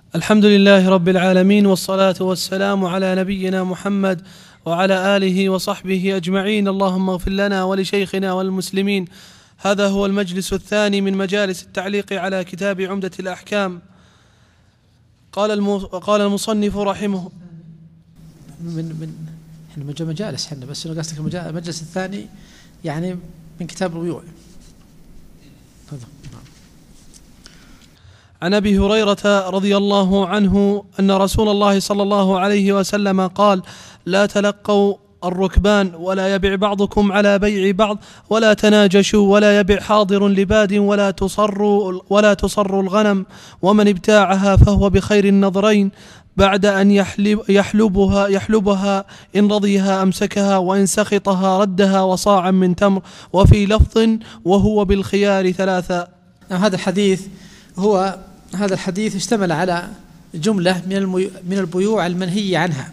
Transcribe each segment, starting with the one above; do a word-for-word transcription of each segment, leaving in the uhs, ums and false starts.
الحمد لله رب العالمين، والصلاة والسلام على نبينا محمد وعلى آله وصحبه أجمعين. اللهم اغفر لنا ولشيخنا والمسلمين. هذا هو المجلس الثاني من مجالس التعليق على كتاب عمدة الأحكام. قال قال المصنف رحمه من من احنا مجالس احنا بس انا قصدك المجلس الثاني يعني من كتاب البيوع. عن أبي هريرة رضي الله عنه أن رسول الله صلى الله عليه وسلم قال: لا تلقوا الركبان ولا يبع بعضكم على بيع بعض ولا تناجشوا ولا يبع حاضر لباد ولا تصروا ولا تصروا الغنم، ومن ابتاعها فهو بخير النظرين بعد أن يحلب يحلبها يحلبها إن رضيها أمسكها وإن سخطها ردها وصاعا من تمر، وفي لفظ وهو بالخيار ثلاثا. هذا الحديث هو هذا الحديث اشتمل على جملة من من البيوع المنهي عنها،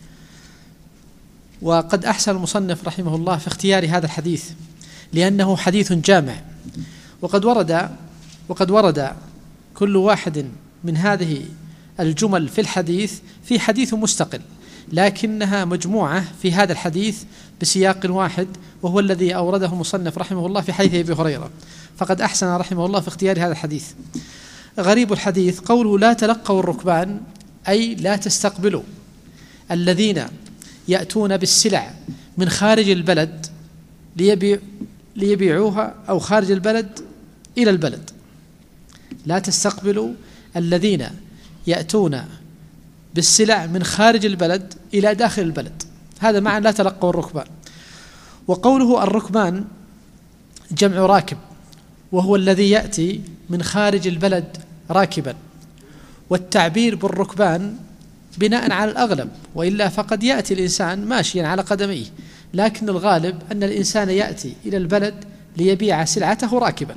وقد أحسن المصنف رحمه الله في اختيار هذا الحديث لأنه حديث جامع، وقد ورد وقد ورد كل واحد من هذه الجمل في الحديث في حديث مستقل، لكنها مجموعة في هذا الحديث بسياق واحد، وهو الذي أورده المصنف رحمه الله في حديث أبي هريرة. فقد أحسن رحمه الله في اختيار هذا الحديث. غريب الحديث قوله لا تلقوا الركبان، أي لا تستقبلوا الذين يأتون بالسلع من خارج البلد ليبيع ليبيعوها أو خارج البلد إلى البلد. لا تستقبلوا الذين يأتون بالسلع من خارج البلد إلى داخل البلد، هذا معنى لا تلقوا الركبان. وقوله الركبان جمع راكب، وهو الذي يأتي من خارج البلد راكبا، والتعبير بالركبان بناء على الأغلب، وإلا فقد يأتي الإنسان ماشيا على قدميه، لكن الغالب أن الإنسان يأتي إلى البلد ليبيع سلعته راكبا.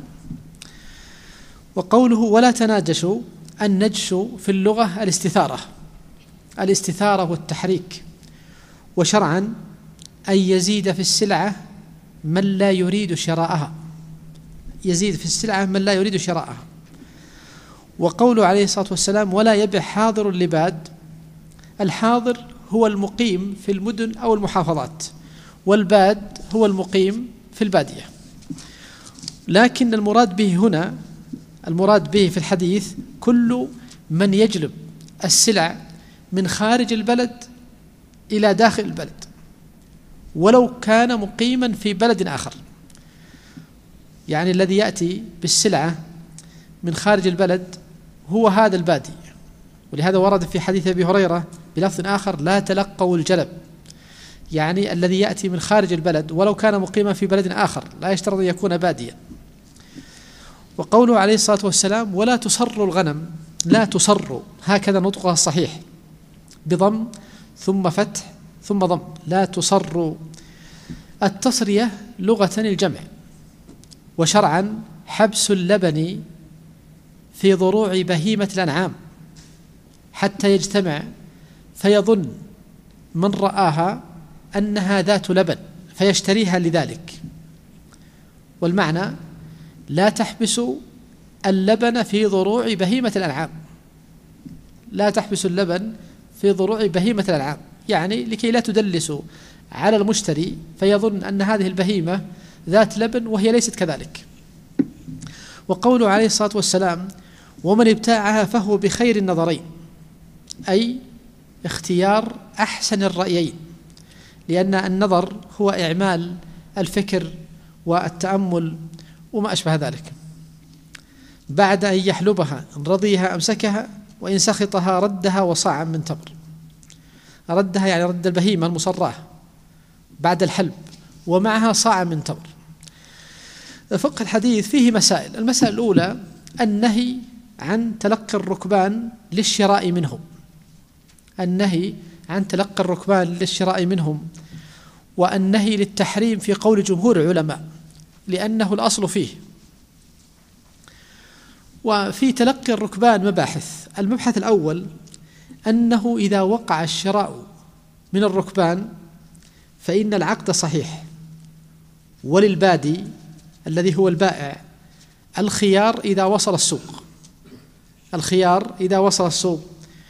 وقوله ولا تناجشوا، النجش في اللغة الاستثارة الاستثارة والتحريك، وشرعا أن يزيد في السلعة من لا يريد شراءها يزيد في السلعة من لا يريد شراءها. وقوله عليه الصلاة والسلام ولا يبع حاضر لباد، الحاضر هو المقيم في المدن أو المحافظات، والباد هو المقيم في البادية، لكن المراد به هنا المراد به في الحديث كل من يجلب السلع من خارج البلد إلى داخل البلد ولو كان مقيما في بلد آخر، يعني الذي يأتي بالسلعة من خارج البلد هو هذا البادي. ولهذا ورد في حديث أبي هريرة بلفظ آخر لا تلقوا الجلب، يعني الذي يأتي من خارج البلد ولو كان مقيما في بلد آخر، لا يشترط أن يكون باديا. وقوله عليه الصلاة والسلام ولا تصروا الغنم، لا تصروا هكذا نطقها الصحيح بضم ثم فتح ثم ضم، لا تصروا. التصرية لغة الجمع، وشرعا حبس اللبن في ضروع بهيمة الأنعام حتى يجتمع فيظن من رآها أنها ذات لبن فيشتريها لذلك. والمعنى لا تحبسوا اللبن في ضروع بهيمة الأنعام، لا تحبسوا اللبن في ضروع بهيمة الأنعام، يعني لكي لا تدلسوا على المشتري فيظن أن هذه البهيمة ذات لبن وهي ليست كذلك. وقوله عليه الصلاة والسلام ومن ابتاعها فهو بخير النظرين، أي اختيار أحسن الرأيين، لأن النظر هو إعمال الفكر والتأمل وما أشبه ذلك. بعد أن يحلبها إن رضيها أمسكها وإن سخطها ردها وصاعا من تمر. ردها يعني رد البهيمة المصراه بعد الحلب، ومعها صاع من تمر. فقه الحديث فيه مسائل. المسألة الأولى النهي عن تلقي الركبان للشراء منهم النهي عن تلقي الركبان للشراء منهم والنهي للتحريم في قول جمهور العلماء، لأنه الأصل فيه. وفي تلقي الركبان مباحث. المبحث الأول أنه إذا وقع الشراء من الركبان فإن العقد صحيح، وللبادي الذي هو البائع الخيار إذا وصل السوق، الخيار إذا وصل السوق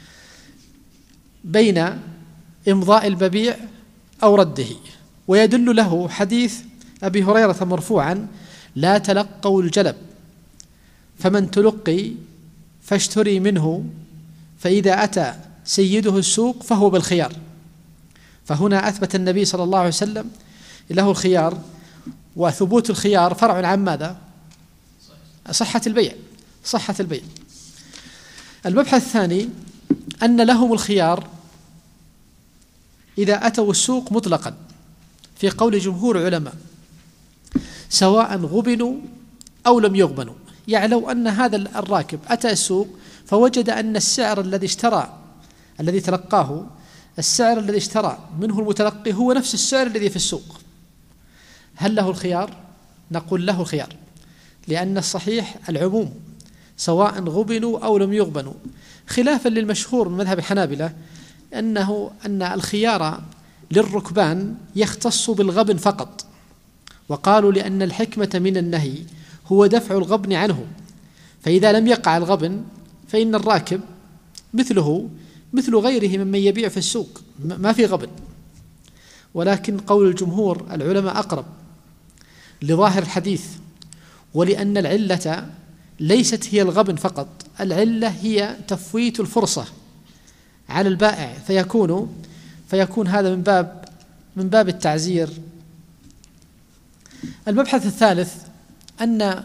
بين إمضاء المبيع أو رده. ويدل له حديث أبي هريرة مرفوعا: لا تلقوا الجلب، فمن تلقي فاشتري منه، فإذا أتى سيده السوق فهو بالخيار. فهنا أثبت النبي صلى الله عليه وسلم له الخيار، وثبوت الخيار فرع عن ماذا؟ صحة البيع، صحة البيع. المبحث الثاني أن لهم الخيار إذا أتوا السوق مطلقا، في قول جمهور العلماء، سواء غبنوا أو لم يغبنوا. يعني لو أن هذا الراكب أتى السوق فوجد أن السعر الذي اشترى الذي تلقاه السعر الذي اشترى منه المتلقي هو نفس السعر الذي في السوق، هل له الخيار؟ نقول له الخيار، لأن الصحيح العموم سواء غبنوا أو لم يغبنوا، خلافا للمشهور من مذهب الحنابلة أنه أن الخيار للركبان يختص بالغبن فقط، وقالوا لأن الحكمة من النهي هو دفع الغبن عنه، فإذا لم يقع الغبن فإن الراكب مثله مثل غيره ممن يبيع في السوق، ما في غبن. ولكن قول الجمهور العلماء أقرب لظاهر الحديث، ولأن العلة ليست هي الغبن فقط، العلة هي تفويت الفرصة على البائع، فيكون فيكون هذا من باب من باب التعزير. المبحث الثالث أن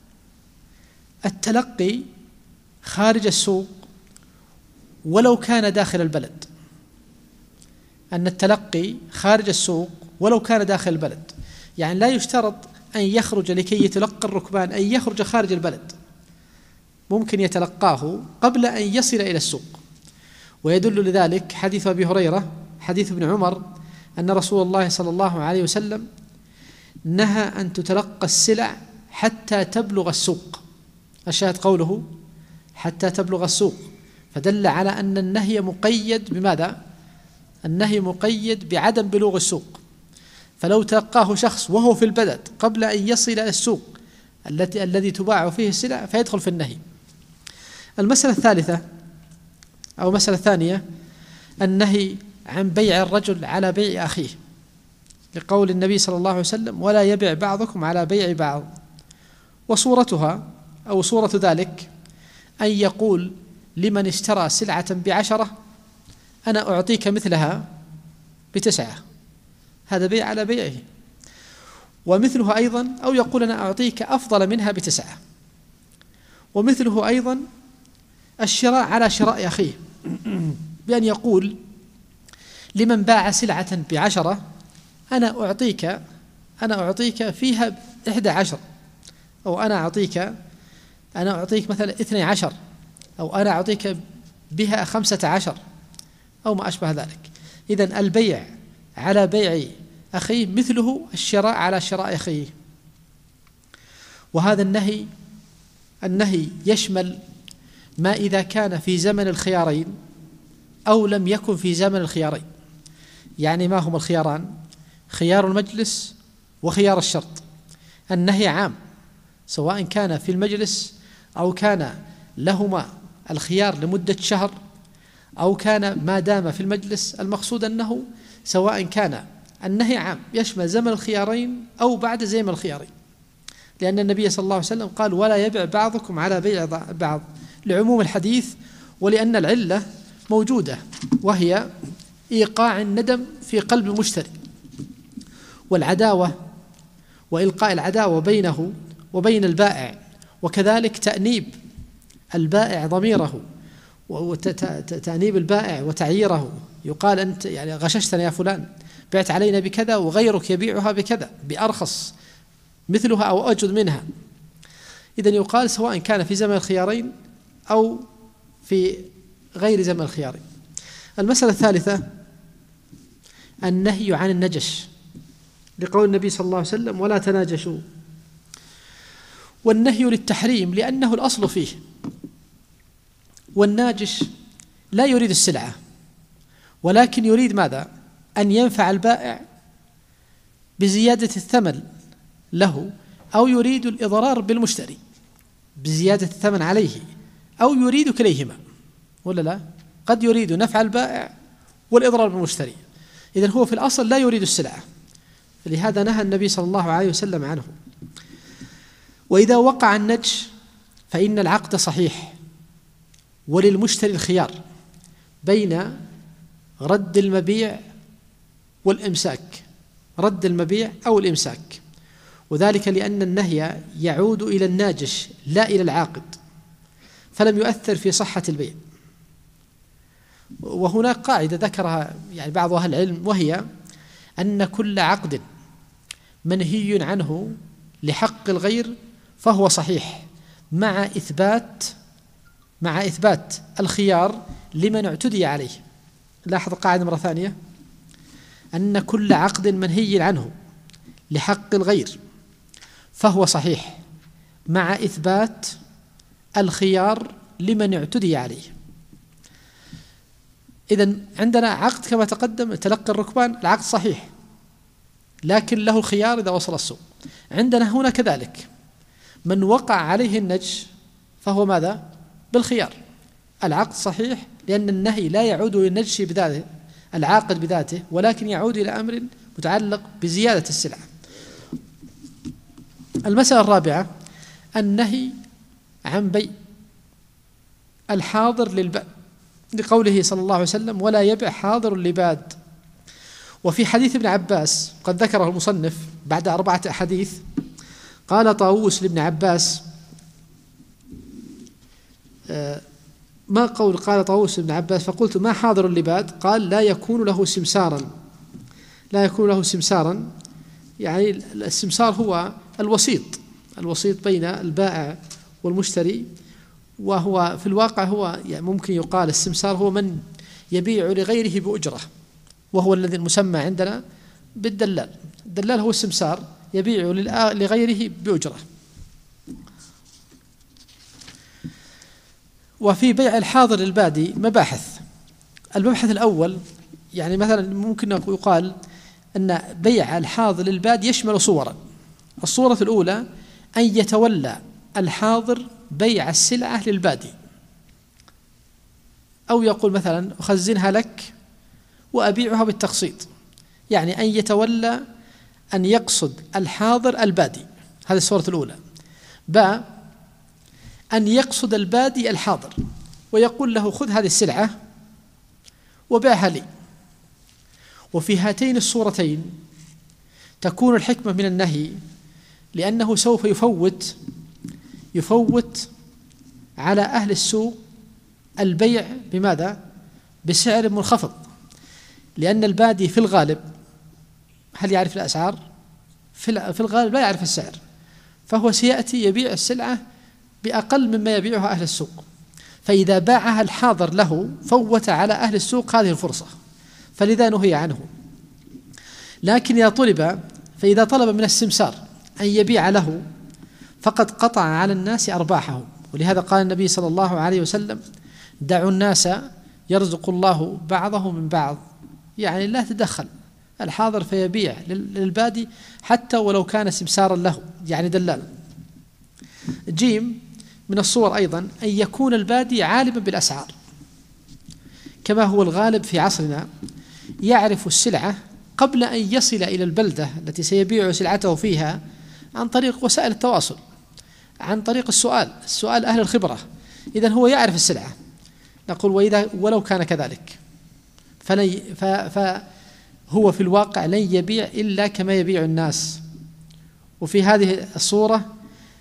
التلقي خارج السوق ولو كان داخل البلد، أن التلقي خارج السوق ولو كان داخل البلد، يعني لا يشترط أن يخرج لكي يتلقى الركبان أن يخرج خارج البلد، ممكن يتلقاه قبل أن يصل إلى السوق. ويدل لذلك حديث أبي هريرة حديث ابن عمر أن رسول الله صلى الله عليه وسلم نهى أن تتلقى السلع حتى تبلغ السوق، الشاهد قوله حتى تبلغ السوق، فدل على أن النهي مقيد بماذا؟ النهي مقيد بعدم بلوغ السوق، فلو تلقاه شخص وهو في البلد قبل أن يصل إلى السوق التي الذي تباع فيه السلع فيدخل في النهي. المسألة الثالثة أو مسألة ثانية النهي عن بيع الرجل على بيع أخيه، لقول النبي صلى الله عليه وسلم: ولا يبيع بعضكم على بيع بعض. وصورتها أو صورة ذلك أن يقول لمن اشترى سلعة بعشرة: أنا أعطيك مثلها بتسعة، هذا بيع على بيعه. ومثله أيضا أو يقول: أنا أعطيك أفضل منها بتسعة. ومثله أيضا الشراء على شراء أخيه، بأن يقول لمن باع سلعة بعشرة: أنا أعطيك أنا أعطيك فيها إحدى عشر، أو أنا أعطيك أنا أعطيك مثلا اثني عشر، أو أنا أعطيك بها خمسة عشر، أو ما أشبه ذلك. إذن البيع على بيع أخيه مثله الشراء على شراء أخيه. وهذا النهي النهي يشمل ما إذا كان في زمن الخيارين أو لم يكن في زمن الخيارين. يعني ما هما الخياران؟ خيار المجلس وخيار الشرط. النهي عام سواء كان في المجلس أو كان لهما الخيار لمدة شهر أو كان ما دام في المجلس، المقصود أنه سواء كان النهي عام يشمل زمن الخيارين أو بعد زمن الخيارين، لأن النبي صلى الله عليه وسلم قال: ولا يبيع بعضكم على بيع بعض، لعموم الحديث، ولأن العلة موجودة وهي إيقاع الندم في قلب المشتري والعداوة وإلقاء العداوة بينه وبين البائع، وكذلك تأنيب البائع ضميره وتأنيب البائع وتعييره، يقال: أنت يعني غششتنا يا فلان، بعت علينا بكذا وغيرك يبيعها بكذا بأرخص مثلها أو أجود منها. إذن يقال سواء كان في زمن الخيارين أو في غير زمن الخيارين. المسألة الثالثة النهي عن النجش، لقول النبي صلى الله عليه وسلم: ولا تناجشوا. والنهي للتحريم لأنه الأصل فيه، والناجش لا يريد السلعة ولكن يريد ماذا؟ أن ينفع البائع بزيادة الثمن له، أو يريد الإضرار بالمشتري بزيادة الثمن عليه، أو يريد كليهما، ولا لا؟ قد يريد نفع البائع والإضرار بالمشتري، إذن هو في الأصل لا يريد السلعة، لهذا نهى النبي صلى الله عليه وسلم عنه. وإذا وقع النجش فإن العقد صحيح، وللمشتري الخيار بين رد المبيع والإمساك، رد المبيع أو الإمساك، وذلك لأن النهي يعود إلى الناجش لا إلى العاقد، فلم يؤثر في صحة البيع. وهناك قاعدة ذكرها يعني بعض أهل العلم، وهي أن كل عقد منهي عنه لحق الغير فهو صحيح مع إثبات مع إثبات الخيار لمن اعتدي عليه. لاحظ القاعدة مرة ثانية، أن كل عقد منهي عنه لحق الغير فهو صحيح مع إثبات الخيار لمن اعتدي عليه. إذن عندنا عقد كما تقدم تلقي الركبان، العقد صحيح لكن له الخيار إذا وصل السوق. عندنا هنا كذلك من وقع عليه النجش فهو ماذا؟ بالخيار. العقد صحيح لأن النهي لا يعود إلى النجش بذاته، العاقد بذاته، ولكن يعود إلى أمر متعلق بزيادة السلعة. المسألة الرابعة النهي عن بيع الحاضر للبائع، لقوله صلى الله عليه وسلم: ولا يبع حاضر لباد. وفي حديث ابن عباس قد ذكره المصنف بعد أربعة أحاديث، قال طاووس لابن عباس: ما قول قال طاووس لابن عباس فقلت: ما حاضر لباد؟ قال: لا يكون له سمسارا. لا يكون له سمسارا يعني السمسار هو الوسيط، الوسيط بين البائع والمشتري، وهو في الواقع هو يعني ممكن يقال السمسار هو من يبيع لغيره بأجرة، وهو الذي المسمى عندنا بالدلال. الدلال هو السمسار يبيع لغيره بأجرة. وفي بيع الحاضر للبادي مباحث. المبحث الأول يعني مثلا ممكن يقال أن بيع الحاضر للبادي يشمل صورا. الصورة الأولى أن يتولى الحاضر بيع السلعة للبادي، أو يقول مثلا: أخزنها لك وأبيعها بالتقسيط، يعني أن يتولى أن يقصد الحاضر البادي، هذه الصورة الأولى. باء أن يقصد البادي الحاضر ويقول له: خذ هذه السلعة وبيعها لي. وفي هاتين الصورتين تكون الحكمة من النهي، لأنه سوف يفوت يفوت على أهل السوق البيع بماذا؟ بسعر منخفض، لأن البادي في الغالب هل يعرف الأسعار؟ في الغالب لا يعرف السعر، فهو سيأتي يبيع السلعة بأقل مما يبيعها أهل السوق، فإذا باعها الحاضر له فوت على أهل السوق هذه الفرصة، فلذا نهي عنه. لكن إذا طلب فإذا طلب من السمسار أن يبيع له فقد قطع على الناس أرباحهم، ولهذا قال النبي صلى الله عليه وسلم: دعوا الناس يرزق الله بعضهم من بعض، يعني لا تدخل الحاضر فيبيع للبادي حتى ولو كان سمسارا له، يعني دلالا. جيم من الصور أيضا أن يكون البادي عالما بالأسعار، كما هو الغالب في عصرنا، يعرف السلعة قبل أن يصل إلى البلدة التي سيبيع سلعته فيها عن طريق وسائل التواصل، عن طريق السؤال السؤال أهل الخبرة. إذن هو يعرف السلعة. نقول: وإذا ولو كان كذلك فلن فهو في الواقع لن يبيع إلا كما يبيع الناس. وفي هذه الصورة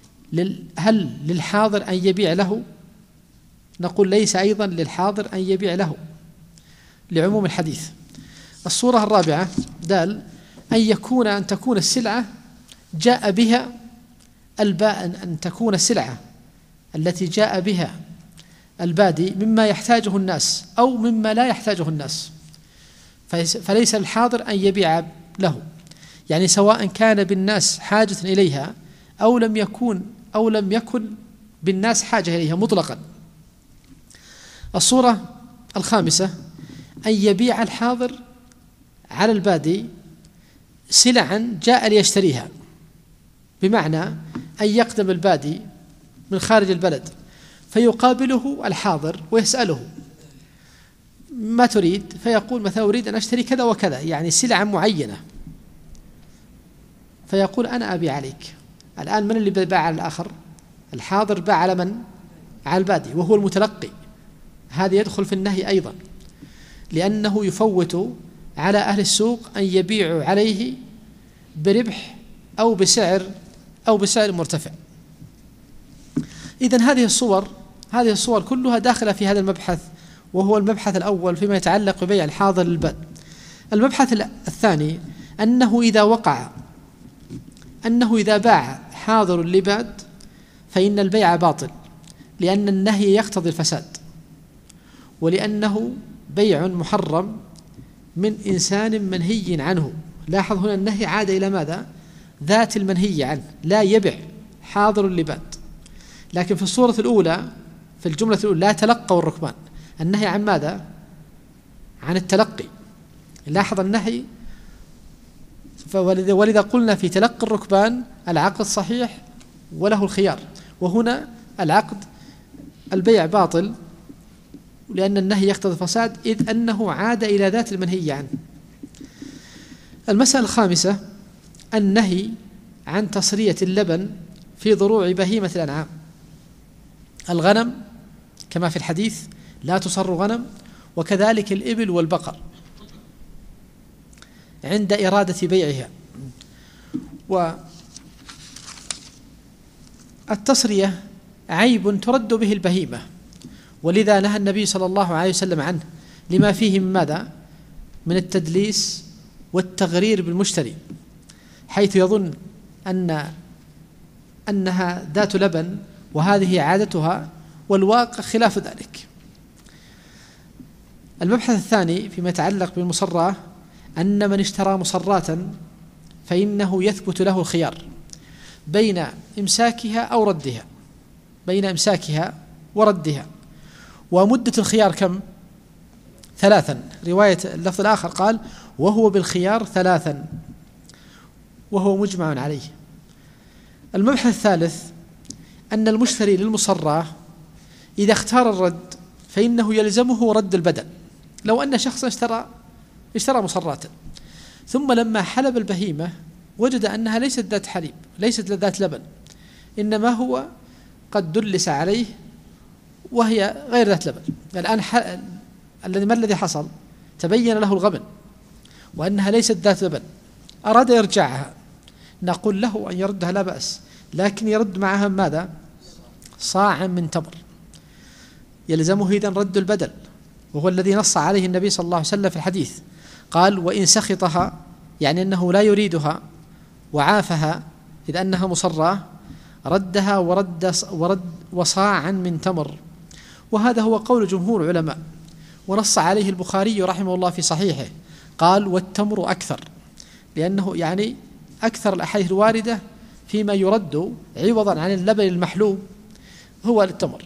هل للحاضر أن يبيع له؟ نقول: ليس أيضا للحاضر أن يبيع له لعموم الحديث. الصورة الرابعة دال أن يكون أن تكون السلعة جاء بها الباء أن تكون السلعة التي جاء بها البادي مما يحتاجه الناس أو مما لا يحتاجه الناس، فليس الحاضر أن يبيع له، يعني سواء كان بالناس حاجة إليها أو لم يكون أو لم يكن بالناس حاجة إليها مطلقا. الصورة الخامسة أن يبيع الحاضر على البادي سلعا جاء ليشتريها، بمعنى أن يقدم البادي من خارج البلد فيقابله الحاضر ويسأله ما تريد؟ فيقول مثلا أريد أن أشتري كذا وكذا، يعني سلعة معينة، فيقول أنا أبي عليك. الآن من اللي باع على الآخر؟ الحاضر باع على من؟ على البادي وهو المتلقي. هذا يدخل في النهي أيضا، لأنه يفوت على أهل السوق أن يبيعوا عليه بربح أو بسعر أو بسعر مرتفع. إذن هذه الصور هذه الصور كلها داخلة في هذا المبحث، وهو المبحث الأول فيما يتعلق ببيع الحاضر للباد. المبحث الثاني أنه إذا وقع أنه إذا باع حاضر لباد فإن البيع باطل، لأن النهي يقتضي الفساد، ولأنه بيع محرم من إنسان منهي عنه. لاحظ هنا النهي عاد إلى ماذا؟ ذات المنهي عنه، لا يبع حاضر لباد. لكن في الصورة الأولى في الجملة الأولى لا تلقوا الركبان، النهي عن ماذا؟ عن التلقي. لاحظ النهي، ولذا قلنا في تلقي الركبان العقد صحيح وله الخيار، وهنا العقد البيع باطل لأن النهي يقتضي الفساد، إذ أنه عاد إلى ذات المنهي عنه. المسألة الخامسة النهي عن تصرية اللبن في ضروع بهيمة الأنعام. الغنم كما في الحديث لا تصر غنم، وكذلك الإبل والبقر عند إرادة بيعها. والتصرية عيب ترد به البهيمة، ولذا نهى النبي صلى الله عليه وسلم عنه لما فيه من ماذا؟ من التدليس والتغرير بالمشتري، حيث يظن أن أنها ذات لبن وهذه عادتها، والواقع خلاف ذلك. المبحث الثاني فيما يتعلق بالمصراه أن من اشترى مصراتا فإنه يثبت له الخيار بين إمساكها أو ردها بين إمساكها وردها. ومدة الخيار كم؟ ثلاثا. رواية اللفظ الآخر قال وهو بالخيار ثلاثا، وهو مجمع عليه. المبحث الثالث أن المشتري للمصراه إذا اختار الرد فإنه يلزمه رد البدل. لو أن شخصا اشترى اشترى مصراتا ثم لما حلب البهيمة وجد أنها ليست ذات حليب، ليست ذات لبن، إنما هو قد دلس عليه وهي غير ذات لبن. الآن الذي ما الذي حصل؟ تبين له الغبن وأنها ليست ذات لبن، أراد يرجعها، نقول له أن يردها لا بأس، لكن يرد معها ماذا؟ صاع من تمر. يلزمه إذن رد البدل، وهو الذي نص عليه النبي صلى الله عليه وسلم في الحديث، قال وإن سخطها، يعني أنه لا يريدها وعافها إذ أنها مصراه، ردها ورد, ورد وصاعا من تمر. وهذا هو قول جمهور العلماء، ونص عليه البخاري رحمه الله في صحيحه، قال والتمر أكثر، لأنه يعني أكثر الأحاديث الواردة فيما يرد عوضا عن اللبن المحلوب هو التمر.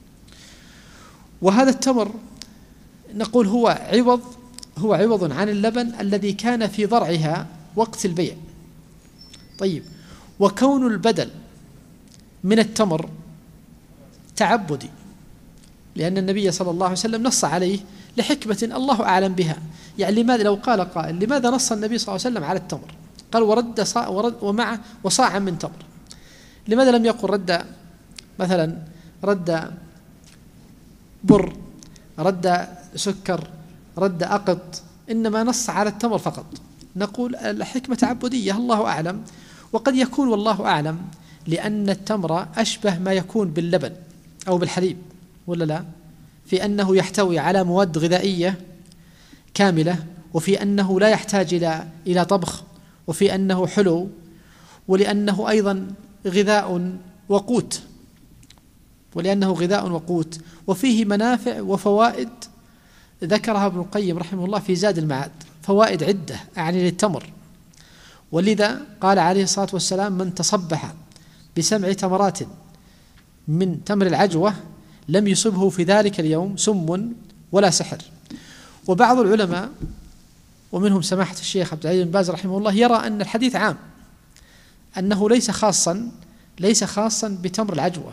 وهذا التمر نقول هو عوض هو عوض عن اللبن الذي كان في ضرعها وقت البيع. طيب، وكون البدل من التمر تعبدي، لأن النبي صلى الله عليه وسلم نص عليه لحكمة الله أعلم بها. يعني لماذا لو قال قائل لماذا نص النبي صلى الله عليه وسلم على التمر؟ قال ورد صاع ورد ومع وصاعا من تمر. لماذا لم يقل رد مثلا رد بر، رد سكر، رد أقط، إنما نص على التمر فقط؟ نقول الحكمة تعبدية الله أعلم، وقد يكون والله أعلم لأن التمر أشبه ما يكون باللبن أو بالحليب، ولا لا؟ في أنه يحتوي على مواد غذائية كاملة، وفي أنه لا يحتاج إلى إلى طبخ، وفي أنه حلو، ولأنه أيضا غذاء وقوت ولأنه غذاء وقوت وفيه منافع وفوائد ذكرها ابن القيم رحمه الله في زاد المعاد، فوائد عدة أعني للتمر. ولذا قال عليه الصلاة والسلام من تصبح بسبع تمرات من تمر العجوة لم يصبه في ذلك اليوم سم ولا سحر. وبعض العلماء ومنهم سماحة الشيخ عبد العزيز بن باز رحمه الله يرى أن الحديث عام، أنه ليس خاصا ليس خاصا بتمر العجوة،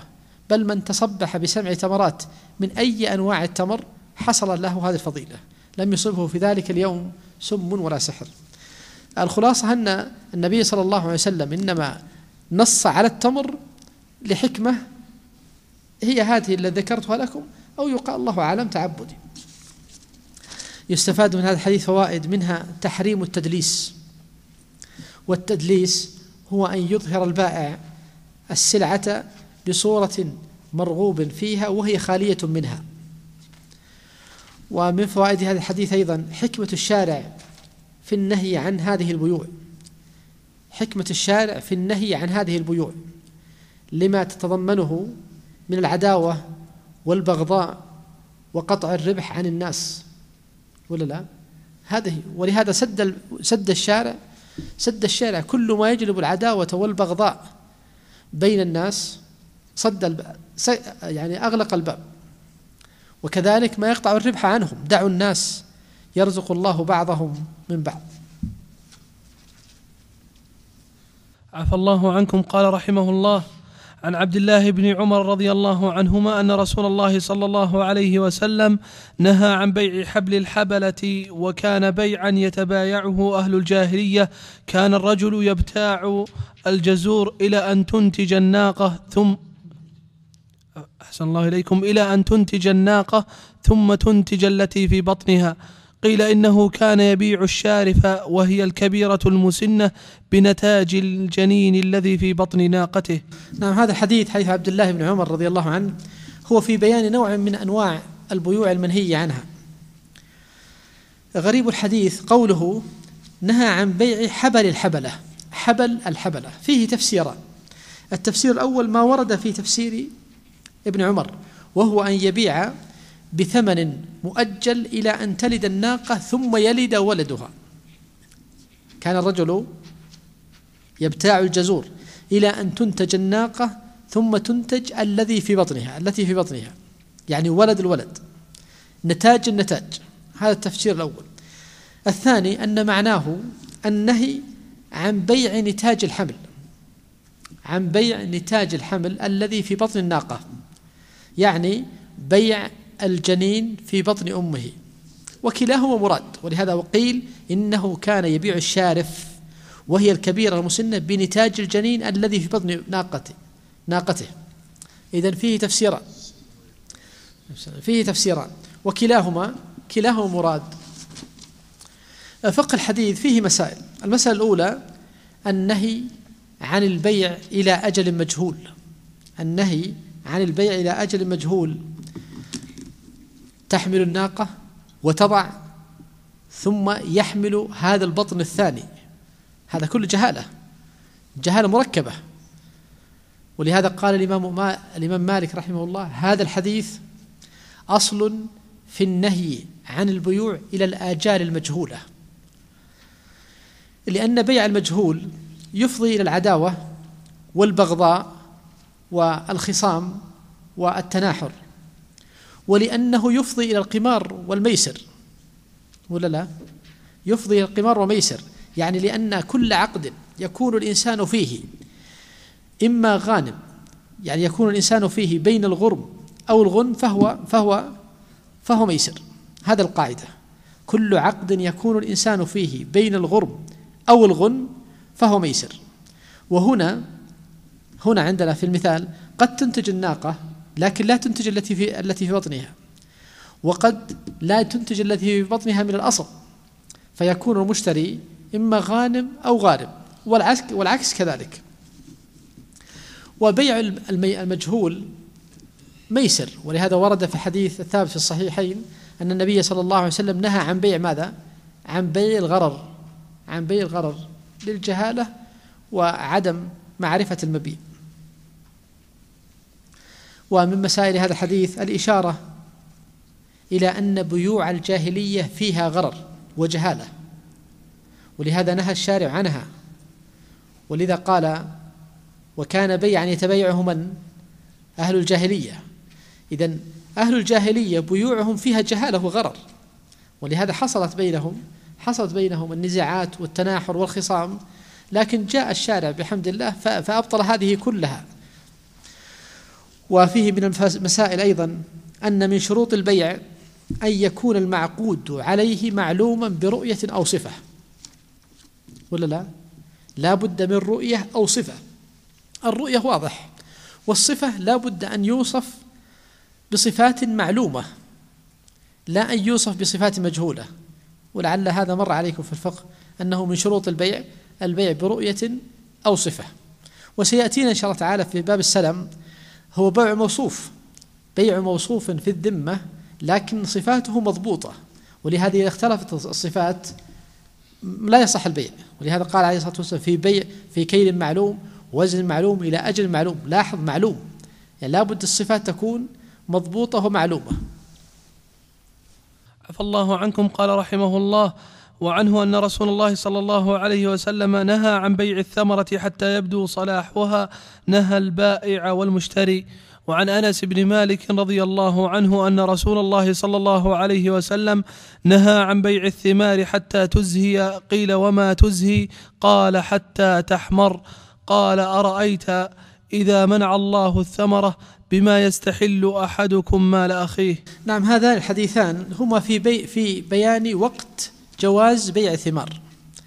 بل من تصبح بسبع تمرات من أي أنواع التمر حصل له هذه الفضيلة، لم يصبه في ذلك اليوم سم ولا سحر. الخلاصة أن النبي صلى الله عليه وسلم إنما نص على التمر لحكمة هي هذه التي ذكرتها لكم، أو يقال الله أعلم تعبدي. يستفاد من هذا الحديث فوائد، منها تحريم التدليس، والتدليس هو أن يظهر البائع السلعة بصورة مرغوب فيها وهي خالية منها. ومن فوائد هذا الحديث أيضا حكمة الشارع في النهي عن هذه البيوع، حكمة الشارع في النهي عن هذه البيوع لما تتضمنه من العداوة والبغضاء وقطع الربح عن الناس، ولا لا؟ هذه ولهذا سد سد الشارع سد الشارع كل ما يجلب العداوة والبغضاء بين الناس، صد الباب، يعني أغلق الباب. وكذلك ما يقطع الربح عنهم، دعوا الناس يرزق الله بعضهم من بعض. عفى الله عنكم. قال رحمه الله: عن عبد الله بن عمر رضي الله عنهما أن رسول الله صلى الله عليه وسلم نهى عن بيع حبل الحبلة، وكان بيعا يتبايعه أهل الجاهلية. كان الرجل يبتاع الجزور إلى أن تنتج الناقة ثم أحسن الله إليكم إلى أن تنتج الناقة ثم تنتج التي في بطنها. قيل إنه كان يبيع الشارف وهي الكبيرة المسنة بنتاج الجنين الذي في بطن ناقته. نعم، هذا الحديث حديث عبد الله بن عمر رضي الله عنه هو في بيان نوع من أنواع البيوع المنهي عنها. غريب الحديث قوله نهى عن بيع حبل الحبلة. حبل الحبلة فيه تفسيران. التفسير الأول ما ورد في تفسير ابن عمر، وهو أن يبيع بثمن مؤجل إلى أن تلد الناقة ثم يلد ولدها. كان الرجل يبتاع الجزور إلى أن تنتج الناقة ثم تنتج الذي في بطنها التي في بطنها يعني ولد الولد، نتاج النتاج. هذا التفسير الأول. الثاني أن معناه النهي عن بيع نتاج الحمل، عن بيع نتاج الحمل الذي في بطن الناقة، يعني بيع الجنين في بطن أمه، وكلاهما مراد. ولهذا وقيل إنه كان يبيع الشارف وهي الكبيرة المسنة بنتاج الجنين الذي في بطن ناقته ناقته إذن فيه تفسيران فيه تفسيران وكلاهما كلاهما مراد. فقه الحديث فيه مسائل. المسألة الأولى النهي عن البيع إلى أجل مجهول، النهي عن البيع إلى أجل مجهول. تحمل الناقة وتضع ثم يحمل هذا البطن الثاني، هذا كله جهالة، جهالة مركبة. ولهذا قال الإمام, ما الإمام مالك رحمه الله هذا الحديث أصل في النهي عن البيوع إلى الآجال المجهولة، لأن بيع المجهول يفضي إلى العداوة والبغضاء والخصام والتناحر، ولأنه يفضي إلى القمار والميسر، ولا لا؟ يفضي إلى القمار والميسر، يعني لأن كل عقد يكون الإنسان فيه إما غانم، يعني يكون الإنسان فيه بين الغرم أو الغن فهو فهو فهو ميسر. هذا القاعدة، كل عقد يكون الإنسان فيه بين الغرم أو الغن فهو ميسر. وهنا هنا عندنا في المثال قد تنتج الناقة لكن لا تنتج التي في التي في بطنها، وقد لا تنتج التي في بطنها من الأصل، فيكون المشتري إما غانم أو غارم، والعكس والعكس كذلك. وبيع المجهول ميسر، ولهذا ورد في حديث الثابت في الصحيحين أن النبي صلى الله عليه وسلم نهى عن بيع ماذا؟ عن بيع الغرر، عن بيع الغرر للجهالة وعدم معرفة المبيع. ومن مسائل هذا الحديث الإشارة إلى أن بيوع الجاهلية فيها غرر وجهالة، ولهذا نهى الشارع عنها. ولذا قال وكان بيعا يتبايعه من؟ أهل الجاهلية. إذن أهل الجاهلية بيوعهم فيها جهالة وغرر، ولهذا حصلت بينهم حصلت بينهم النزاعات والتناحر والخصام، لكن جاء الشارع بحمد الله فأبطل هذه كلها. وفيه من المسائل أيضا أن من شروط البيع أن يكون المعقود عليه معلوما برؤية أو صفة، ولا لا؟ لا بد من رؤية أو صفة. الرؤية واضح، والصفة لا بد أن يوصف بصفات معلومة، لا أن يوصف بصفات مجهولة. ولعل هذا مر عليكم في الفقه أنه من شروط البيع البيع برؤية أو صفة. وسيأتينا إن شاء الله تعالى في باب السلم هو بيع موصوف، بيع موصوف في الذمة لكن صفاته مضبوطة، ولهذا إذا اختلفت الصفات لا يصح البيع. ولهذا قال عليه الصلاة والسلام في بيع في كيل معلوم وزن معلوم إلى أجل معلوم. لاحظ معلوم، يعني لا بد الصفات تكون مضبوطة ومعلومة. عفى الله عنكم. قال رحمه الله: وعنه أن رسول الله صلى الله عليه وسلم نهى عن بيع الثمرة حتى يبدو صلاحها، نهى البائع والمشتري. وعن أنس بن مالك رضي الله عنه أن رسول الله صلى الله عليه وسلم نهى عن بيع الثمار حتى تزهي. قيل: وما تزهي؟ قال: حتى تحمر. قال: أرأيت إذا منع الله الثمرة بما يستحل أحدكم مال أخيه. نعم، هذان الحديثان هما في بي في بيان وقت جواز بيع الثمار،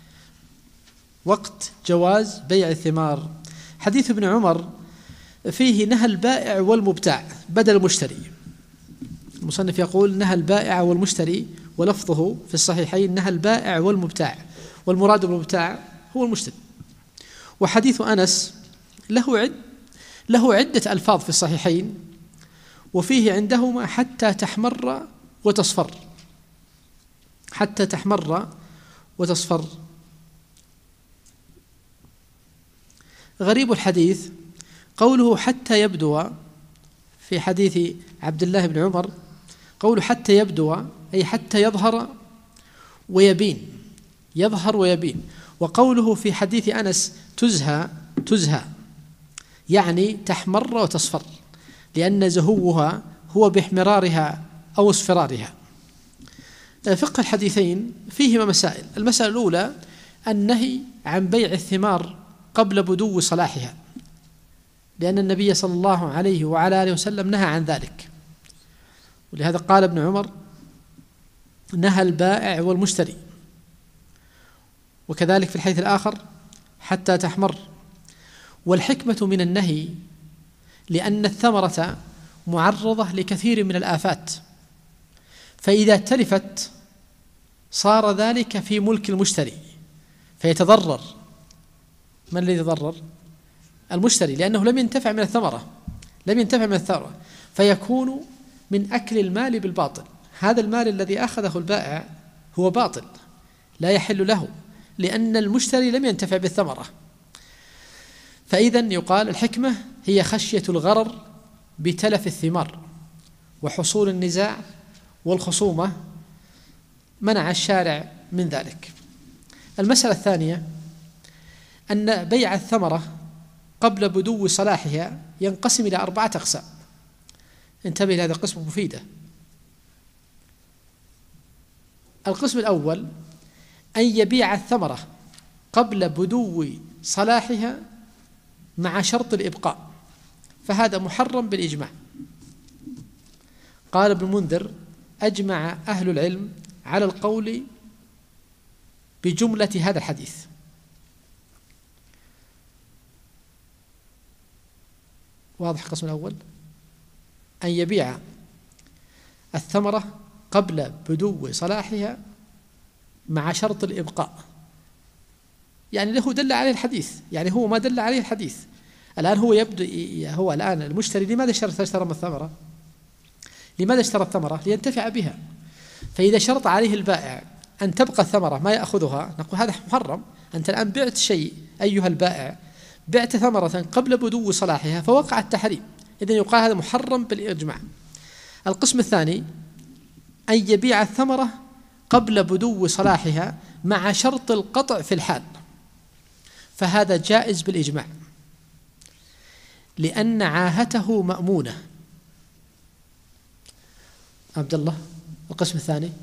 وقت جواز بيع الثمار. حديث ابن عمر فيه نهى البائع والمبتاع بدل المشتري. المصنف يقول نهى البائع والمشتري، ولفظه في الصحيحين نهى البائع والمبتاع، والمراد بالمبتاع هو المشتري. وحديث أنس له عد له عدة ألفاظ في الصحيحين، وفيه عندهما حتى تحمر وتصفر، حتى تحمر وتصفر. غريب الحديث قوله حتى يبدو، في حديث عبد الله بن عمر قوله حتى يبدو أي حتى يظهر ويبين، يظهر ويبين. وقوله في حديث أنس تزهى تزهى يعني تحمر وتصفر، لأن زهوها هو باحمرارها أو اصفرارها. فقه الحديثين فيهما مسائل. المسألة الأولى النهي عن بيع الثمار قبل بدو صلاحها، لأن النبي صلى الله عليه وعلى آله وسلم نهى عن ذلك، ولهذا قال ابن عمر نهى البائع والمشتري. وكذلك في الحديث الآخر حتى تحمر. والحكمة من النهي لأن الثمرة معرضة لكثير من الآفات، فإذا تلفت صار ذلك في ملك المشتري فيتضرر. من الذي يتضرر؟ المشتري، لأنه لم ينتفع من الثمرة، لم ينتفع من الثمرة، فيكون من أكل المال بالباطل. هذا المال الذي أخذه البائع هو باطل لا يحل له، لأن المشتري لم ينتفع بالثمرة. فإذا يقال الحكمة هي خشية الغرر بتلف الثمار وحصول النزاع والخصومة، منع الشارع من ذلك. المسألة الثانية أن بيع الثمرة قبل بدو صلاحها ينقسم إلى أربعة أقسام. انتبه لهذا القسم مفيدة. القسم الأول أن يبيع الثمرة قبل بدو صلاحها مع شرط الإبقاء، فهذا محرم بالإجماع. قال ابن المنذر أجمع أهل العلم على القول بجملة هذا الحديث. واضح القسم الأول أن يبيع الثمرة قبل بدو صلاحها مع شرط الإبقاء، يعني له دل عليه الحديث، يعني هو ما دل عليه الحديث. الآن هو يبدو هو الآن المشتري لماذا اشترى اشترى الثمرة؟ لماذا اشترى الثمرة؟ لينتفع بها. فإذا شرط عليه البائع أن تبقى الثمرة ما يأخذها، نقول هذا محرم. أنت الآن بعت شيء أيها البائع، بعت ثمرة قبل بدو صلاحها فوقع التحريم، إذن يقال هذا محرم بالإجماع. القسم الثاني أن يبيع الثمرة قبل بدو صلاحها مع شرط القطع في الحال، فهذا جائز بالإجماع لأن عاهته مأمونة. عبد الله القسم الثاني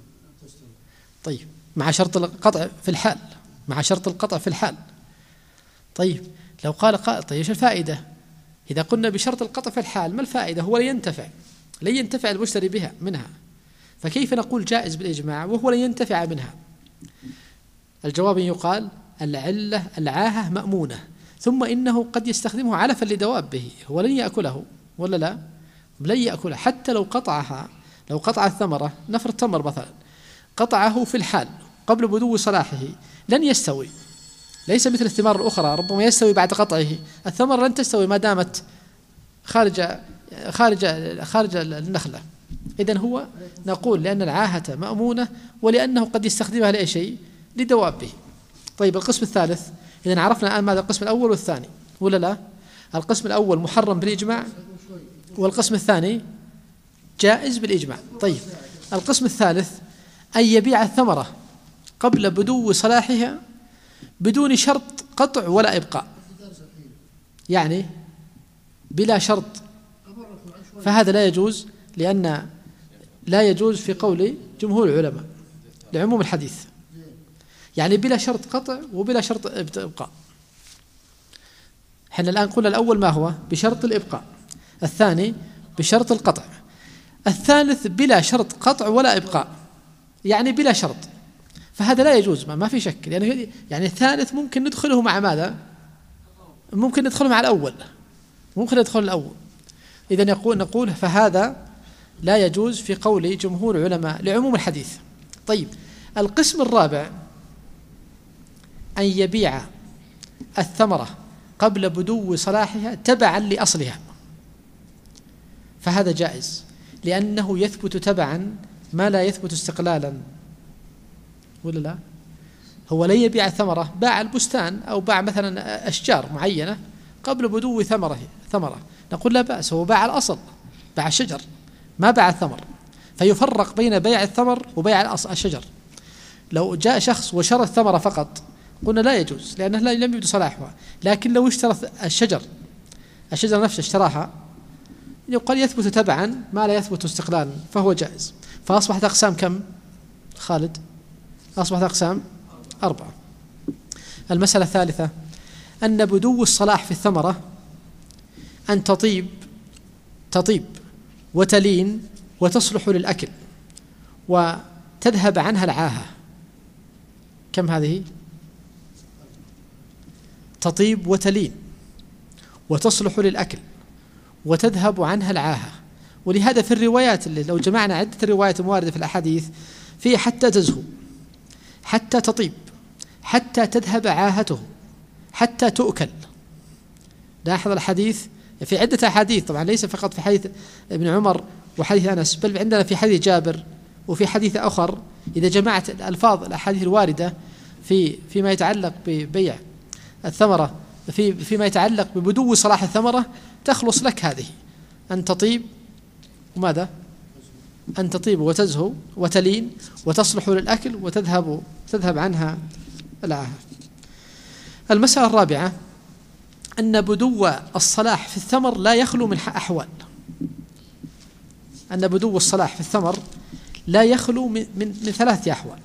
طيب مع شرط القطع في الحال، مع شرط القطع في الحال طيب لو قال قائل طيب ايش الفائدة؟ إذا قلنا بشرط القطع في الحال ما الفائدة؟ هو لن ينتفع لن ينتفع المشتري بها منها، فكيف نقول جائز بالإجماع وهو لن ينتفع منها؟ الجواب يقال العلة العاهة مأمونة، ثم إنه قد يستخدمه علفا لدوابه، هو لن يأكله ولا لا؟ لن يأكله حتى لو قطعها، لو قطع الثمرة نفر التمر مثلا قطعه في الحال قبل بدو صلاحه لن يستوي، ليس مثل الثمار الأخرى ربما يستوي بعد قطعه، الثمر لن تستوي ما دامت خارج خارج خارج النخلة. إذن هو نقول لأن العاهة مأمونة ولأنه قد يستخدمها لأي شيء لدوابه. طيب القسم الثالث، إذن عرفنا الآن ماذا القسم الأول والثاني ولا لا؟ القسم الأول محرم بالإجماع والقسم الثاني جائز بالإجماع. طيب القسم الثالث أن يبيع الثمرة قبل بدو صلاحها بدون شرط قطع ولا إبقاء، يعني بلا شرط، فهذا لا يجوز، لأن لا يجوز في قول جمهور العلماء لعموم الحديث، يعني بلا شرط قطع وبلا شرط إبقاء. حين الآن قلنا الأول ما هو بشرط الإبقاء، الثاني بشرط القطع، الثالث بلا شرط قطع ولا إبقاء، يعني بلا شرط، فهذا لا يجوز ما, ما في شك، يعني يعني الثالث ممكن ندخله مع ماذا؟ ممكن ندخله مع الأول، ممكن ندخل الأول. إذن يقول نقول فهذا لا يجوز في قول جمهور العلماء لعموم الحديث. طيب القسم الرابع أن يبيع الثمرة قبل بدو صلاحها تبعا لأصلها، فهذا جائز لأنه يثبت تبعا ما لا يثبت استقلالا ولا لا؟ هو لن يبيع الثمرة، باع البستان أو باع مثلا أشجار معينة قبل بدو ثمره ثمرة، نقول لا بأس، هو باع الأصل، باع الشجر ما باع الثمر، فيفرق بين بيع الثمر وبيع الشجر. لو جاء شخص وشرى الثمرة فقط قلنا لا يجوز لأنه لم يبدو صلاحها، لكن لو اشترى الشجر الشجر نفسه اشتراها يقال يثبت تبعا ما لا يثبت استقلالا فهو جائز. فأصبحت أقسام كم خالد؟ أصبحت أقسام أربعة. المسألة الثالثة أن بدو الصلاح في الثمرة أن تطيب تطيب وتلين وتصلح للأكل وتذهب عنها العاهة. كم هذه؟ تطيب وتلين وتصلح للأكل وتذهب عنها العاهة. ولهذا في الروايات اللي لو جمعنا عدة روايات واردة في الأحاديث فيه حتى تزهو، حتى تطيب، حتى تذهب عاهته، حتى تؤكل. لاحظ الحديث في عدة أحاديث طبعا، ليس فقط في حديث ابن عمر وحديث أنس، بل عندنا في حديث جابر وفي حديث آخر. إذا جمعت الألفاظ الأحاديث الواردة في فيما يتعلق ببيع الثمرة في فيما يتعلق ببدو صلاح الثمرة تخلص لك هذه، أن تطيب وماذا؟ أن تطيب وتزهو وتلين وتصلح للأكل وتذهب تذهب عنها العاهة. المسألة الرابعة أن بدو الصلاح في الثمر لا يخلو من أحوال، أن بدو الصلاح في الثمر لا يخلو من, من, من ثلاثة أحوال.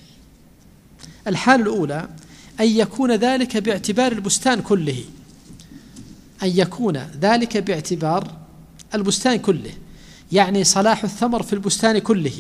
الحال الأولى أن يكون ذلك باعتبار البستان كله، أن يكون ذلك باعتبار البستان كله، يعني صلاح الثمر في البستان كله،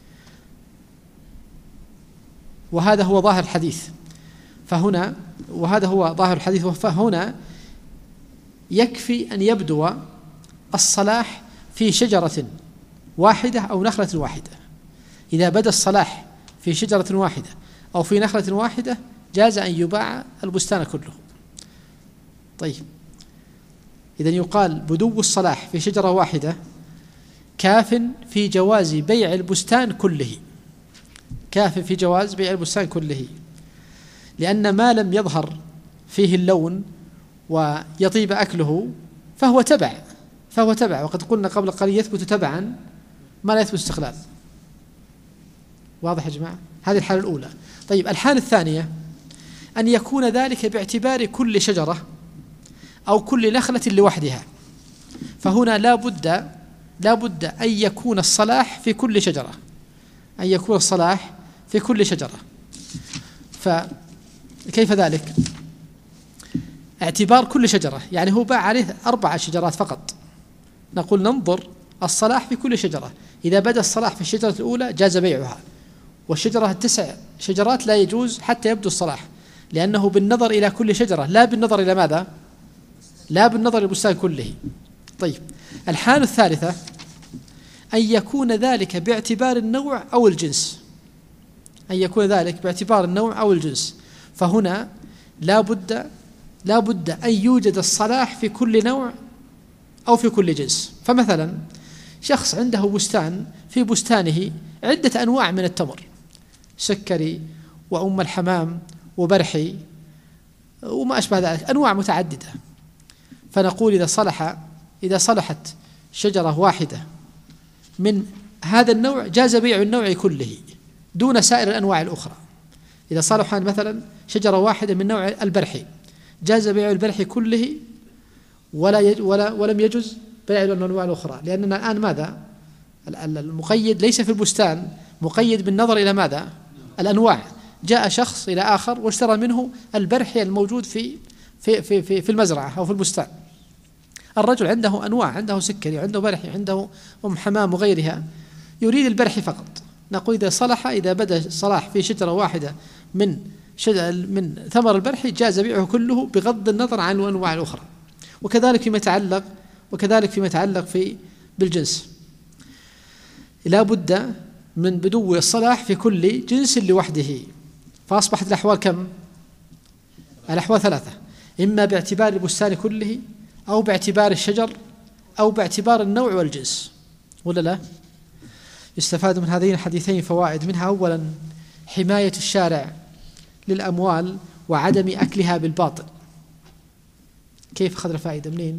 وهذا هو ظاهر الحديث. فهنا وهذا هو ظاهر الحديث فهنا يكفي أن يبدو الصلاح في شجرة واحدة أو نخلة واحدة. إذا بدا الصلاح في شجرة واحدة أو في نخلة واحدة جاز أن يباع البستان كله. طيب إذن يقال بدو الصلاح في شجرة واحدة كاف في جواز بيع البستان كله، كاف في جواز بيع البستان كله، لأن ما لم يظهر فيه اللون ويطيب أكله فهو تبع فهو تبع وقد قلنا قبل قليل يثبت تبعا ما لا يثبت استقلال. واضح يا جماعة؟ هذه الحالة الأولى. طيب الحالة الثانية أن يكون ذلك باعتبار كل شجرة أو كل نخلة لوحدها، فهنا لا بد لا بد أن يكون الصلاح في كل شجرة، أن يكون الصلاح في كل شجرة. فكيف ذلك؟ اعتبار كل شجرة، يعني هو باع عليه أربع شجرات فقط، نقول ننظر الصلاح في كل شجرة، إذا بدأ الصلاح في الشجرة الأولى جاز بيعها، والشجرة التسع شجرات لا يجوز حتى يبدو الصلاح، لأنه بالنظر إلى كل شجرة لا بالنظر إلى ماذا؟ لا بالنظر إلى البستان كله. طيب، الحالة الثالثة أن يكون ذلك باعتبار النوع أو الجنس، أن يكون ذلك باعتبار النوع أو الجنس، فهنا لا بد لا بد أن يوجد الصلاح في كل نوع أو في كل جنس. فمثلا شخص عنده بستان، في بستانه عدة أنواع من التمر، سكري وأم الحمام وبرحي وما أشبه ذلك، أنواع متعددة، فنقول إذا صلح إذا صلحت شجرة واحدة من هذا النوع جاز بيع النوع كله دون سائر الأنواع الأخرى. إذا صلح مثلا شجرة واحدة من نوع البرحي جاز بيع البرحي كله ولا يج ولا ولم يجوز بيع الأنواع الأخرى، لأننا الآن ماذا؟ المقيد ليس في البستان، مقيد بالنظر إلى ماذا؟ الأنواع. جاء شخص إلى آخر واشترى منه البرحي الموجود في في في في, في المزرعة أو في البستان. الرجل عنده أنواع، عنده سكري، عنده برحي، عنده أم حمام وغيرها، يريد البرحي فقط. نقول إذا صلح إذا بدأ صلاح في شجرة واحدة من من ثمر البرحي جاز بيعه كله بغض النظر عن الأنواع الأخرى. وكذلك فيما يتعلق وكذلك فيما يتعلق في بالجنس، لا بد من بدو الصلاح في كل جنس لوحده. فأصبحت الأحوال كم؟ الأحوال ثلاثة، إما باعتبار البستان كله أو باعتبار الشجر أو باعتبار النوع والجنس، ولا لا؟ يستفاد من هذين الحديثين فوائد، منها أولا حماية الشارع للأموال وعدم أكلها بالباطل. كيف أخذ الفائدة منين؟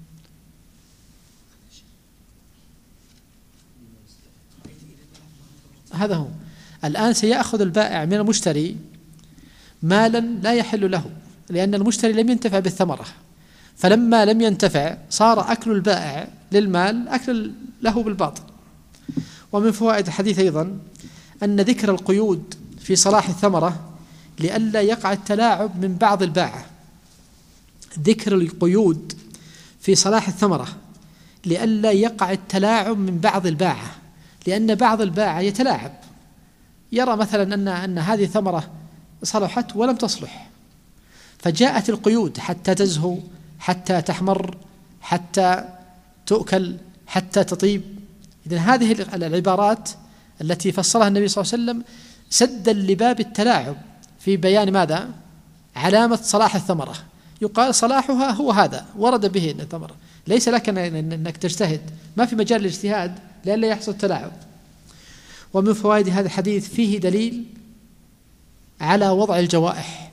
هذا هو. الآن سيأخذ البائع من المشتري مالا لا يحل له، لأن المشتري لم ينتفع بالثمرة، فلما لم ينتفع صار أكل البائع للمال أكل له بالباطل. ومن فوائد الحديث أيضا أن ذكر القيود في صلاح الثمرة لئلا يقع التلاعب من بعض الباعة. ذكر القيود في صلاح الثمرة لئلا يقع التلاعب من بعض الباعة، لأن بعض الباعة يتلاعب، يرى مثلا أن أن هذه ثمرة صلحت ولم تصلح، فجاءت القيود حتى تزهو، حتى تحمر، حتى تؤكل، حتى تطيب. إذن هذه العبارات التي فصلها النبي صلى الله عليه وسلم سدا لباب التلاعب في بيان ماذا؟ علامة صلاح الثمرة. يقال صلاحها هو هذا، ورد به الثمرة، ليس لك أنك تجتهد، ما في مجال الاجتهاد لئلا يحصل تلاعب. ومن فوائد هذا الحديث فيه دليل على وضع الجوائح،